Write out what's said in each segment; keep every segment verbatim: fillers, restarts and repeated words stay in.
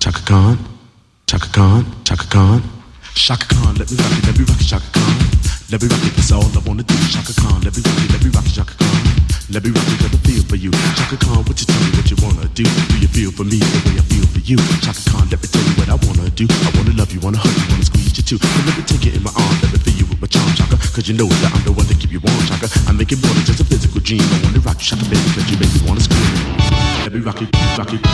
Chaka Khan, Chaka Khan, Chaka Khan, Chaka Khan, let me rock it, let me rock it, Chaka Khan. Let me rock it, that's all I wanna do. Chaka Khan, let me rock it, let me rock it, Chaka Khan. Let me rock it, got a feel for you. Chaka Khan, what you tell me what you wanna do? Do you feel for me the way I feel for you? Chaka Khan, let me tell you what I wanna do. I wanna love you, wanna hug you, wanna squeeze you too. And let me take it in my arms, let me feel you with my charm, Chaka. Cause you know that I'm the one to keep you warm, Chaka. I make it more than just a physical dream. I wanna rock you, Chaka, baby, cause you make me wanna scream. Let me rock it, rock it.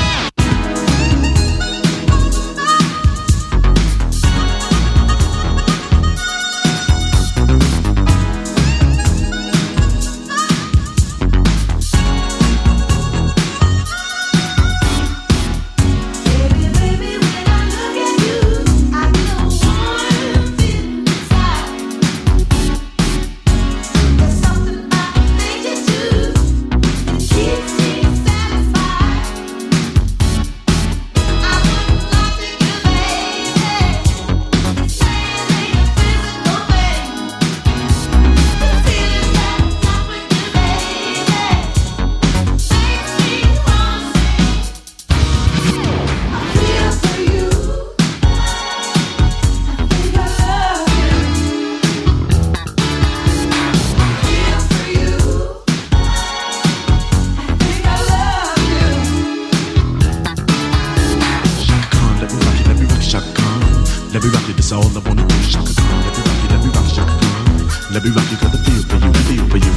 Let me rock it, that's all I wanna do. Chaka Khan, let me rock it, let me rock it, Chaka Khan. Let me rock it, got the feel for you, feel for you.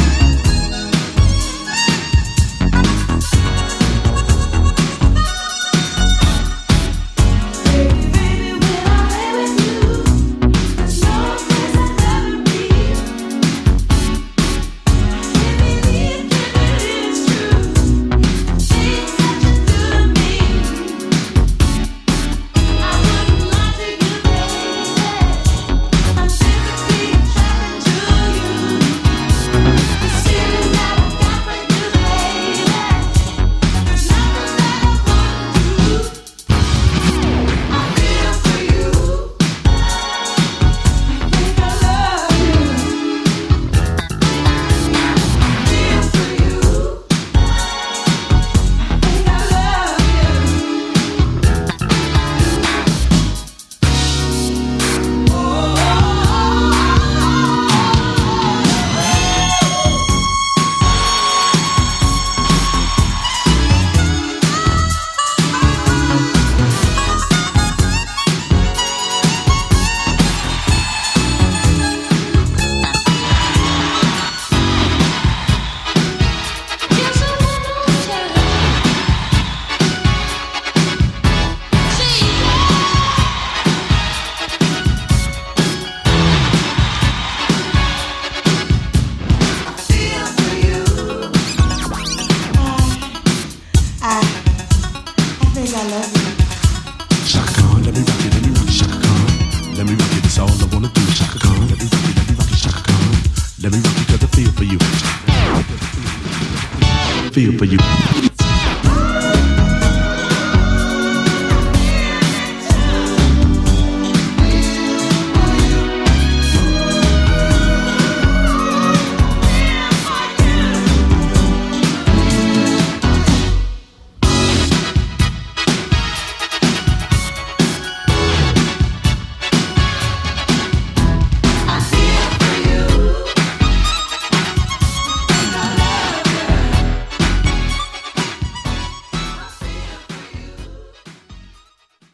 I love you. Chaka Khan, let me rock it, let me rock it, Chaka Khan. Let me rock it, that's all I wanna do. Chaka Khan, let me rock it, let me rock it, Chaka Khan. Let me rock it, cause I feel for you. Feel for you.